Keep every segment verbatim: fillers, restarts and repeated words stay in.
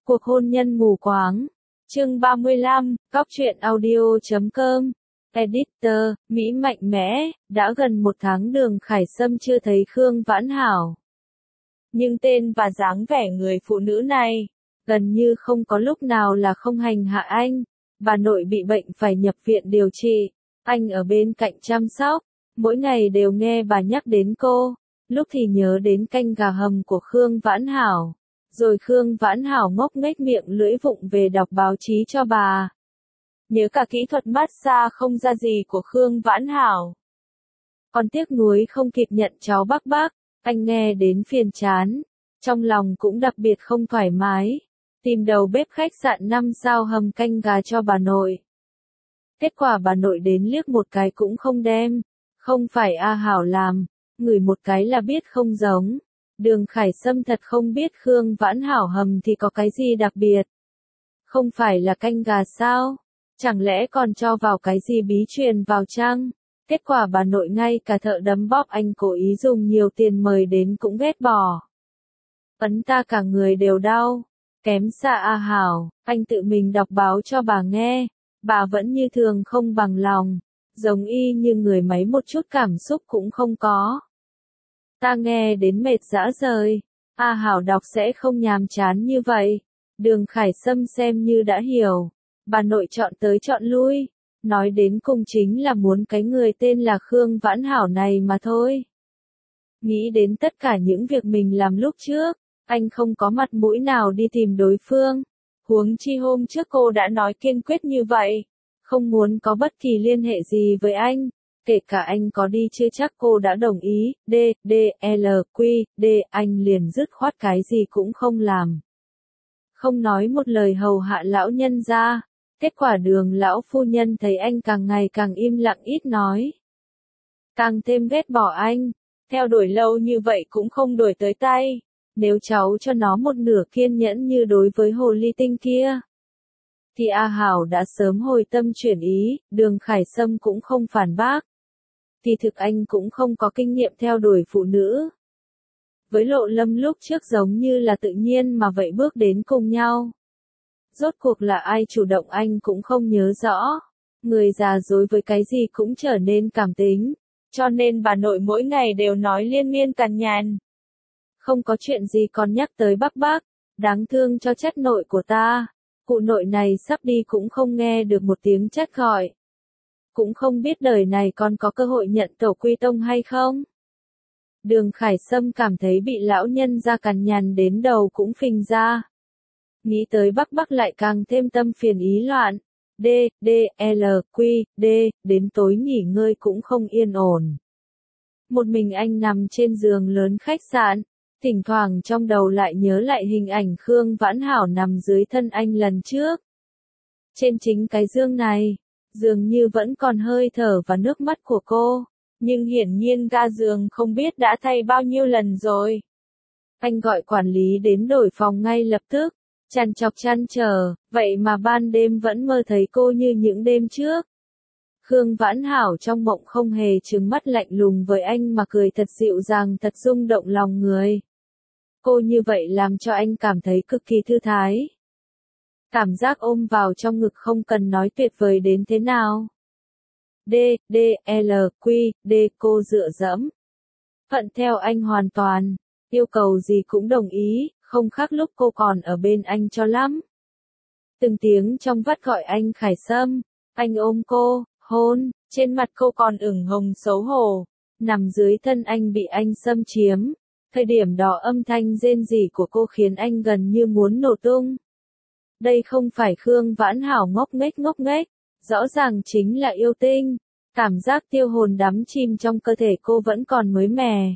Cuộc hôn nhân mù quáng. Chương ba mươi lăm, Cóc truyện audio chấm com. Editor, Mỹ mạnh mẽ, đã gần một tháng Đường Khải Sâm chưa thấy Khương Vãn Hảo. Nhưng tên và dáng vẻ người phụ nữ này, gần như không có lúc nào là không hành hạ anh. Bà nội bị bệnh phải nhập viện điều trị, anh ở bên cạnh chăm sóc, mỗi ngày đều nghe bà nhắc đến cô, lúc thì nhớ đến canh gà hầm của Khương Vãn Hảo. Rồi Khương Vãn Hảo ngốc nghếch miệng lưỡi vụng về đọc báo chí cho bà. Nhớ cả kỹ thuật massage không ra gì của Khương Vãn Hảo. Còn tiếc nuối không kịp nhận cháu bác bác, anh nghe đến phiền chán, trong lòng cũng đặc biệt không thoải mái. Tìm đầu bếp khách sạn năm sao hầm canh gà cho bà nội. Kết quả bà nội đến liếc một cái cũng không đem, không phải A Hảo làm, ngửi một cái là biết không giống. Đường Khải Sâm thật không biết Khương Vãn Hảo hầm thì có cái gì đặc biệt. Không phải là canh gà sao? Chẳng lẽ còn cho vào cái gì bí truyền vào chăng? Kết quả bà nội ngay cả thợ đấm bóp anh cố ý dùng nhiều tiền mời đến cũng ghét bỏ. Ấn ta cả người đều đau. Kém xa A Hảo, anh tự mình đọc báo cho bà nghe. Bà vẫn như thường không bằng lòng. Giống y như người máy một chút cảm xúc cũng không có. Ta nghe đến mệt dã rời. A Hảo đọc sẽ không nhàm chán như vậy. Đường Khải Sâm xem như đã hiểu. Bà nội chọn tới chọn lui. Nói đến cùng chính là muốn cái người tên là Khương Vãn Hảo này mà thôi. Nghĩ đến tất cả những việc mình làm lúc trước, anh không có mặt mũi nào đi tìm đối phương. Huống chi hôm trước cô đã nói kiên quyết như vậy. Không muốn có bất kỳ liên hệ gì với anh. Kể cả anh có đi chưa chắc cô đã đồng ý. D, D, L, Q, D, anh liền dứt khoát cái gì cũng không làm. Không nói một lời hầu hạ lão nhân ra. Kết quả Đường lão phu nhân thấy anh càng ngày càng im lặng ít nói. Càng thêm ghét bỏ anh. Theo đuổi lâu như vậy cũng không đuổi tới tay. Nếu cháu cho nó một nửa kiên nhẫn như đối với hồ ly tinh kia, thì A Hảo đã sớm hồi tâm chuyển ý. Đường Khải Sâm cũng không phản bác. Thì thực anh cũng không có kinh nghiệm theo đuổi phụ nữ. Với Lộ Lâm lúc trước giống như là tự nhiên mà vậy bước đến cùng nhau. Rốt cuộc là ai chủ động anh cũng không nhớ rõ. Người già dối với cái gì cũng trở nên cảm tính. Cho nên bà nội mỗi ngày đều nói liên miên cằn nhằn. Không có chuyện gì còn nhắc tới bác bác. Đáng thương cho chất nội của ta. Cụ nội này sắp đi cũng không nghe được một tiếng trách gọi. Cũng không biết đời này còn có cơ hội nhận tổ quy tông hay không. Đường Khải Sâm cảm thấy bị lão nhân ra cằn nhằn đến đầu cũng phình ra. Nghĩ tới bác bác lại càng thêm tâm phiền ý loạn. D, D, L, Q, D, đến tối nghỉ ngơi cũng không yên ổn. Một mình anh nằm trên giường lớn khách sạn, thỉnh thoảng trong đầu lại nhớ lại hình ảnh Khương Vãn Hảo nằm dưới thân anh lần trước. Trên chính cái giường này, dường như vẫn còn hơi thở và nước mắt của cô, nhưng hiển nhiên ga giường không biết đã thay bao nhiêu lần rồi. Anh gọi quản lý đến đổi phòng ngay lập tức. Chằn chọc chăn trở, vậy mà ban đêm vẫn mơ thấy cô như những đêm trước. Khương Vãn Hảo trong mộng không hề trừng mắt lạnh lùng với anh mà cười thật dịu dàng, thật rung động lòng người. Cô như vậy làm cho anh cảm thấy cực kỳ thư thái. Cảm giác ôm vào trong ngực không cần nói tuyệt vời đến thế nào. D, D, L, Q, D cô dựa dẫm. Thuận theo anh hoàn toàn, yêu cầu gì cũng đồng ý. Không khác lúc cô còn ở bên anh cho lắm. Từng tiếng trong vắt gọi anh Khải Sâm, anh ôm cô, hôn, trên mặt cô còn ửng hồng xấu hổ, nằm dưới thân anh bị anh xâm chiếm. Thời điểm đó âm thanh rên rỉ của cô khiến anh gần như muốn nổ tung. Đây không phải Khương Vãn Hảo ngốc nghếch ngốc nghếch, rõ ràng chính là yêu tinh. Cảm giác tiêu hồn đắm chìm trong cơ thể cô vẫn còn mới mẻ.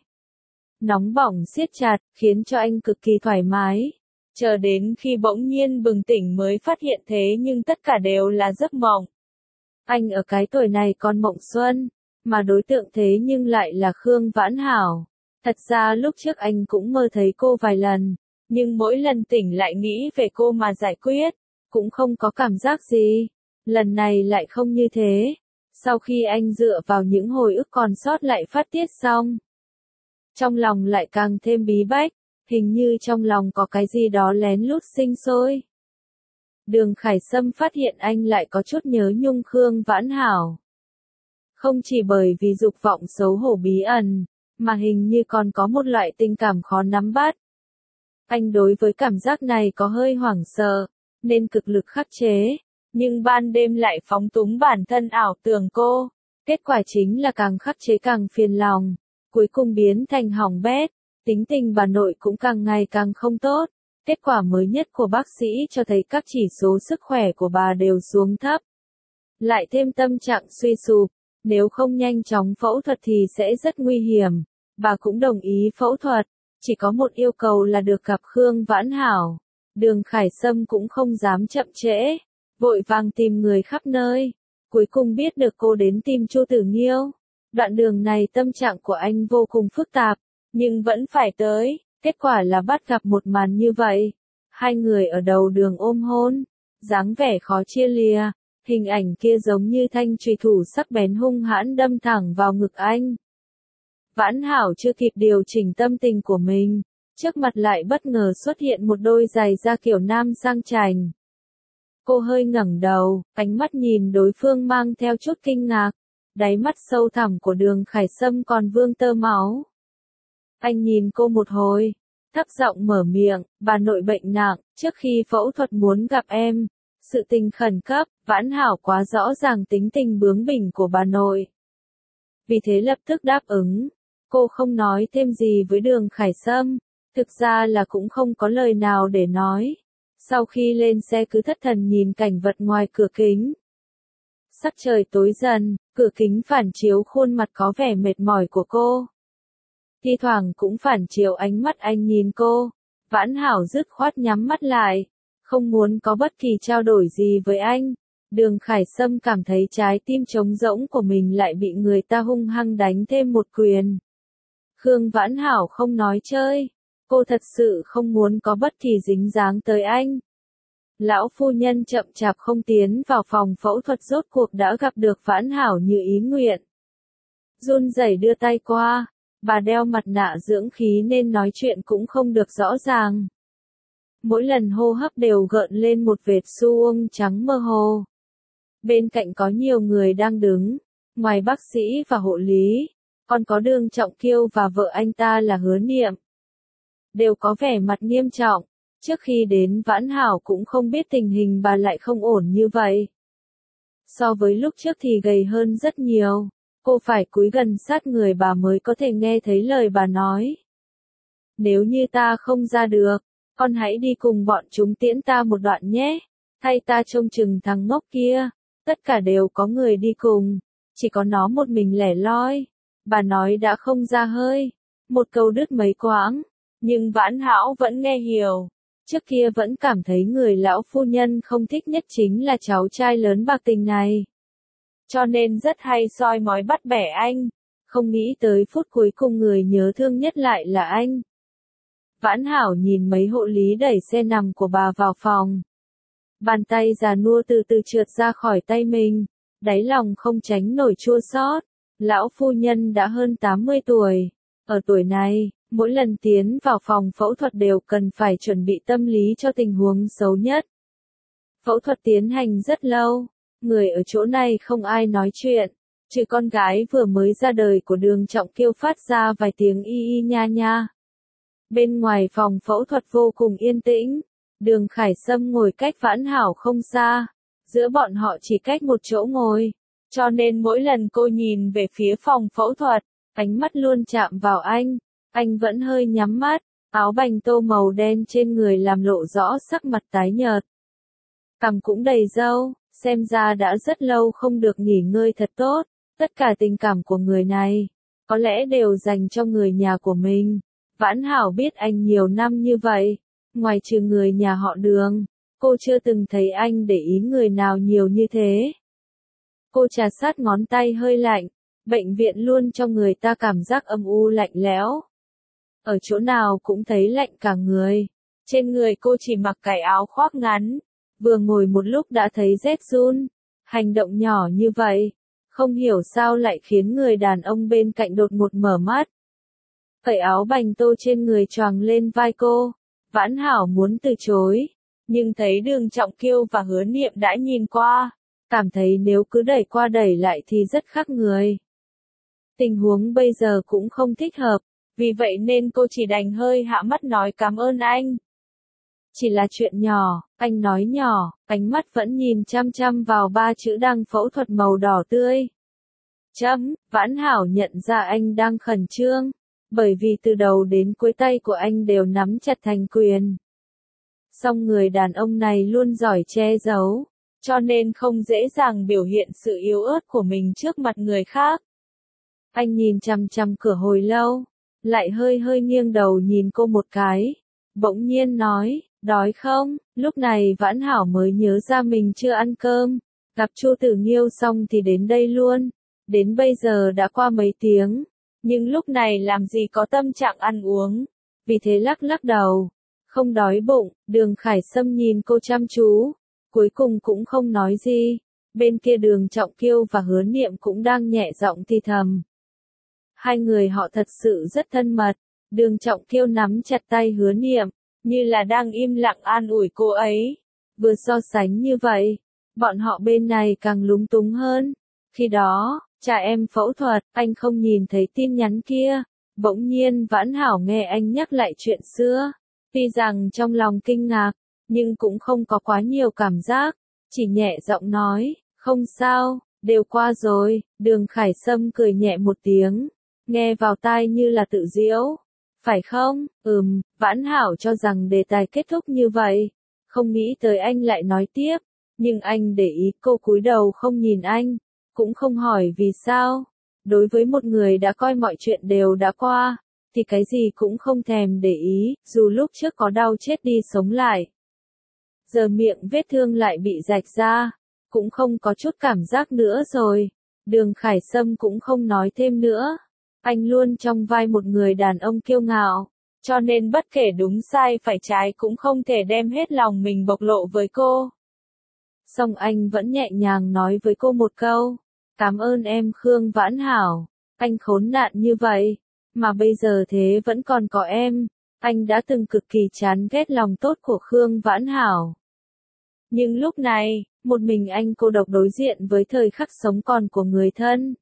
Nóng bỏng siết chặt, khiến cho anh cực kỳ thoải mái. Chờ đến khi bỗng nhiên bừng tỉnh mới phát hiện thế nhưng tất cả đều là giấc mộng. Anh ở cái tuổi này còn mộng xuân, mà đối tượng thế nhưng lại là Khương Vãn Hảo. Thật ra lúc trước anh cũng mơ thấy cô vài lần, nhưng mỗi lần tỉnh lại nghĩ về cô mà giải quyết, cũng không có cảm giác gì. Lần này lại không như thế. Sau khi anh dựa vào những hồi ức còn sót lại phát tiết xong, trong lòng lại càng thêm bí bách, hình như trong lòng có cái gì đó lén lút sinh sôi. Đường Khải Sâm phát hiện anh lại có chút nhớ nhung Khương Vãn Hảo. Không chỉ bởi vì dục vọng xấu hổ bí ẩn, mà hình như còn có một loại tình cảm khó nắm bắt. Anh đối với cảm giác này có hơi hoảng sợ, nên cực lực khắc chế, nhưng ban đêm lại phóng túng bản thân ảo tưởng cô. Kết quả chính là càng khắc chế càng phiền lòng, cuối cùng biến thành hỏng bét, tính tình bà nội cũng càng ngày càng không tốt. Kết quả mới nhất của bác sĩ cho thấy các chỉ số sức khỏe của bà đều xuống thấp. Lại thêm tâm trạng suy sụp, nếu không nhanh chóng phẫu thuật thì sẽ rất nguy hiểm. Bà cũng đồng ý phẫu thuật, chỉ có một yêu cầu là được gặp Khương Vãn Hảo. Đường Khải Sâm cũng không dám chậm trễ, vội vàng tìm người khắp nơi. Cuối cùng biết được cô đến tìm Chu Tử Nghiêu. Đoạn đường này tâm trạng của anh vô cùng phức tạp, nhưng vẫn phải tới. Kết quả là bắt gặp một màn như vậy. Hai người ở đầu đường ôm hôn, dáng vẻ khó chia lìa. Hình ảnh kia giống như thanh chùy thủ sắc bén hung hãn đâm thẳng vào ngực anh. Vãn Hảo chưa kịp điều chỉnh tâm tình của mình, trước mặt lại bất ngờ xuất hiện một đôi giày da kiểu nam sang chảnh. Cô hơi ngẩng đầu, ánh mắt nhìn đối phương mang theo chút kinh ngạc, đáy mắt sâu thẳm của Đường Khải Sâm còn vương tơ máu. Anh nhìn cô một hồi, thấp giọng mở miệng, bà nội bệnh nặng, trước khi phẫu thuật muốn gặp em. Sự tình khẩn cấp, Vãn Hảo quá rõ ràng tính tình bướng bỉnh của bà nội. Vì thế lập tức đáp ứng. Cô không nói thêm gì với Đường Khải Sâm, thực ra là cũng không có lời nào để nói. Sau khi lên xe cứ thất thần nhìn cảnh vật ngoài cửa kính. Sắc trời tối dần, cửa kính phản chiếu khuôn mặt có vẻ mệt mỏi của cô. Thi thoảng cũng phản chiếu ánh mắt anh nhìn cô. Vãn Hảo dứt khoát nhắm mắt lại, không muốn có bất kỳ trao đổi gì với anh. Đường Khải Sâm cảm thấy trái tim trống rỗng của mình lại bị người ta hung hăng đánh thêm một quyền. Khương Vãn Hảo không nói chơi, cô thật sự không muốn có bất kỳ dính dáng tới anh. Lão phu nhân chậm chạp không tiến vào phòng phẫu thuật, rốt cuộc đã gặp được Vãn Hảo như ý nguyện. Run rẩy đưa tay qua, bà đeo mặt nạ dưỡng khí nên nói chuyện cũng không được rõ ràng. Mỗi lần hô hấp đều gợn lên một vệt suông trắng mơ hồ. Bên cạnh có nhiều người đang đứng, ngoài bác sĩ và hộ lý, còn có Đường Trọng Kiêu và vợ anh ta là Hứa Niệm. Đều có vẻ mặt nghiêm trọng, trước khi đến Vãn Hảo cũng không biết tình hình bà lại không ổn như vậy. So với lúc trước thì gầy hơn rất nhiều, cô phải cúi gần sát người bà mới có thể nghe thấy lời bà nói. Nếu như ta không ra được, con hãy đi cùng bọn chúng tiễn ta một đoạn nhé, thay ta trông chừng thằng ngốc kia. Tất cả đều có người đi cùng, chỉ có nó một mình lẻ loi. Bà nói đã không ra hơi, một câu đứt mấy quãng, nhưng Vãn Hảo vẫn nghe hiểu. Trước kia vẫn cảm thấy người lão phu nhân không thích nhất chính là cháu trai lớn bạc tình này. Cho nên rất hay soi mói bắt bẻ anh, không nghĩ tới phút cuối cùng người nhớ thương nhất lại là anh. Vãn Hảo nhìn mấy hộ lý đẩy xe nằm của bà vào phòng. Bàn tay già nua từ từ trượt ra khỏi tay mình, đáy lòng không tránh nổi chua xót. Lão phu nhân đã hơn tám mươi tuổi. Ở tuổi này, mỗi lần tiến vào phòng phẫu thuật đều cần phải chuẩn bị tâm lý cho tình huống xấu nhất. Phẫu thuật tiến hành rất lâu, người ở chỗ này không ai nói chuyện, trừ con gái vừa mới ra đời của Đường Trọng Kiêu phát ra vài tiếng y y nha nha. Bên ngoài phòng phẫu thuật vô cùng yên tĩnh. Đường Khải Sâm ngồi cách Vãn Hảo không xa, giữa bọn họ chỉ cách một chỗ ngồi, cho nên mỗi lần cô nhìn về phía phòng phẫu thuật, ánh mắt luôn chạm vào anh, anh vẫn hơi nhắm mắt, áo bành tô màu đen trên người làm lộ rõ sắc mặt tái nhợt. Cằm cũng đầy râu, xem ra đã rất lâu không được nghỉ ngơi thật tốt, tất cả tình cảm của người này, có lẽ đều dành cho người nhà của mình. Vãn Hảo biết anh nhiều năm như vậy. Ngoài trừ người nhà họ Đường, cô chưa từng thấy anh để ý người nào nhiều như thế. Cô trà sát ngón tay hơi lạnh, bệnh viện luôn cho người ta cảm giác âm u lạnh lẽo. Ở chỗ nào cũng thấy lạnh cả người. Trên người cô chỉ mặc cái áo khoác ngắn, vừa ngồi một lúc đã thấy rét run. Hành động nhỏ như vậy, không hiểu sao lại khiến người đàn ông bên cạnh đột ngột mở mắt. cởi áo bành tô trên người choàng lên vai cô. Vãn Hảo muốn từ chối, nhưng thấy Đường Trọng Kiêu và Hứa Niệm đã nhìn qua, cảm thấy nếu cứ đẩy qua đẩy lại thì rất khác người. Tình huống bây giờ cũng không thích hợp, vì vậy nên cô chỉ đành hơi hạ mắt nói cảm ơn anh. Chỉ là chuyện nhỏ, anh nói nhỏ, ánh mắt vẫn nhìn chăm chăm vào ba chữ đang phẫu thuật màu đỏ tươi. Chấm, Vãn Hảo nhận ra anh đang khẩn trương, bởi vì từ đầu đến cuối tay của anh đều nắm chặt thành quyền. Song người đàn ông này luôn giỏi che giấu, cho nên không dễ dàng biểu hiện sự yếu ớt của mình trước mặt người khác. Anh nhìn chằm chằm cửa hồi lâu, lại hơi hơi nghiêng đầu nhìn cô một cái, bỗng nhiên nói, đói không? Lúc này Vãn Hảo mới nhớ ra mình chưa ăn cơm, gặp Chu Tử Nghiêu xong thì đến đây luôn, đến bây giờ đã qua mấy tiếng, nhưng lúc này làm gì có tâm trạng ăn uống, vì thế lắc lắc đầu, không đói bụng. Đường Khải Sâm nhìn cô chăm chú, cuối cùng cũng không nói gì, bên kia Đường Trọng Kiêu và Hứa Niệm cũng đang nhẹ giọng thì thầm. Hai người họ thật sự rất thân mật, Đường Trọng Kiêu nắm chặt tay Hứa Niệm, như là đang im lặng an ủi cô ấy. Vừa so sánh như vậy, bọn họ bên này càng lúng túng hơn. Khi đó, cha em phẫu thuật, anh không nhìn thấy tin nhắn kia. Bỗng nhiên Vãn Hảo nghe anh nhắc lại chuyện xưa. Tuy rằng trong lòng kinh ngạc, nhưng cũng không có quá nhiều cảm giác, chỉ nhẹ giọng nói, không sao, đều qua rồi. Đường Khải Sâm cười nhẹ một tiếng, nghe vào tai như là tự giễu. Phải không? Ừm, Vãn Hảo cho rằng đề tài kết thúc như vậy, không nghĩ tới anh lại nói tiếp, nhưng anh để ý cô cúi đầu không nhìn anh, cũng không hỏi vì sao. Đối với một người đã coi mọi chuyện đều đã qua, thì cái gì cũng không thèm để ý, dù lúc trước có đau chết đi sống lại. Giờ miệng vết thương lại bị rạch ra, cũng không có chút cảm giác nữa rồi. Đường Khải Sâm cũng không nói thêm nữa. Anh luôn trong vai một người đàn ông kiêu ngạo, cho nên bất kể đúng sai phải trái cũng không thể đem hết lòng mình bộc lộ với cô. Song anh vẫn nhẹ nhàng nói với cô một câu, cảm ơn em Khương Vãn Hảo, anh khốn nạn như vậy, mà bây giờ thế vẫn còn có em. Anh đã từng cực kỳ chán ghét lòng tốt của Khương Vãn Hảo. Nhưng lúc này, một mình anh cô độc đối diện với thời khắc sống còn của người thân.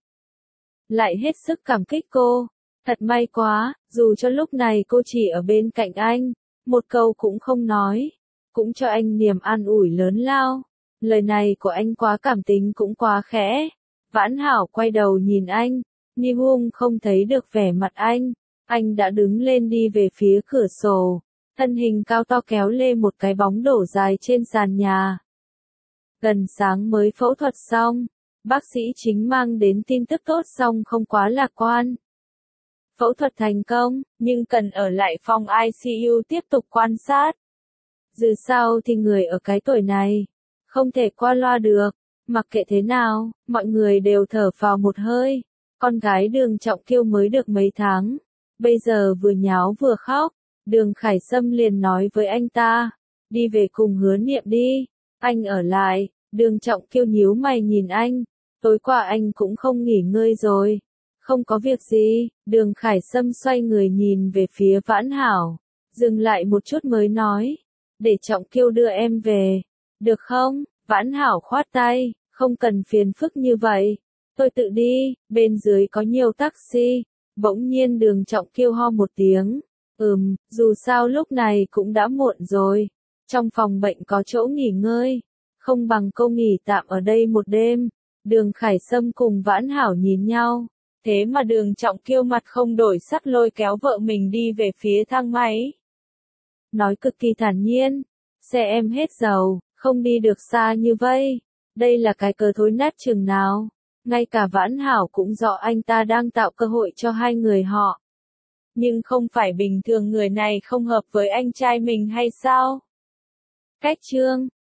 Lại hết sức cảm kích cô. Thật may quá, dù cho lúc này cô chỉ ở bên cạnh anh, một câu cũng không nói, cũng cho anh niềm an ủi lớn lao. Lời này của anh quá cảm tính cũng quá khẽ. Vãn Hảo quay đầu nhìn anh, Ni Hung không thấy được vẻ mặt anh. Anh đã đứng lên đi về phía cửa sổ, thân hình cao to kéo lê một cái bóng đổ dài trên sàn nhà. Gần sáng mới phẫu thuật xong, bác sĩ chính mang đến tin tức tốt song không quá lạc quan. Phẫu thuật thành công, nhưng cần ở lại phòng i xê u tiếp tục quan sát. Dù sao thì người ở cái tuổi này, không thể qua loa được. Mặc kệ thế nào, mọi người đều thở phào một hơi. Con gái Đường Trọng Kiêu mới được mấy tháng, bây giờ vừa nháo vừa khóc. Đường Khải Sâm liền nói với anh ta, đi về cùng Hứa Niệm đi, anh ở lại. Đường Trọng Kiêu nhíu mày nhìn anh, tối qua anh cũng không nghỉ ngơi rồi. Không có việc gì. Đường Khải Sâm xoay người nhìn về phía Vãn Hảo, dừng lại một chút mới nói, để Trọng Kiêu đưa em về, được không? Vãn Hảo khoát tay, không cần phiền phức như vậy, tôi tự đi, bên dưới có nhiều taxi. Bỗng nhiên Đường Trọng Kiêu ho một tiếng, ừm, dù sao lúc này cũng đã muộn rồi, trong phòng bệnh có chỗ nghỉ ngơi, không bằng cô nghỉ tạm ở đây một đêm. Đường Khải Sâm cùng Vãn Hảo nhìn nhau, thế mà Đường Trọng Kiêu mặt không đổi sắc lôi kéo vợ mình đi về phía thang máy. Nói cực kỳ thản nhiên, xe em hết dầu, không đi được xa như vậy. Đây là cái cớ thối nát chừng nào. Ngay cả Vãn Hảo cũng rõ anh ta đang tạo cơ hội cho hai người họ. Nhưng không phải bình thường người này không hợp với anh trai mình hay sao? Cách chương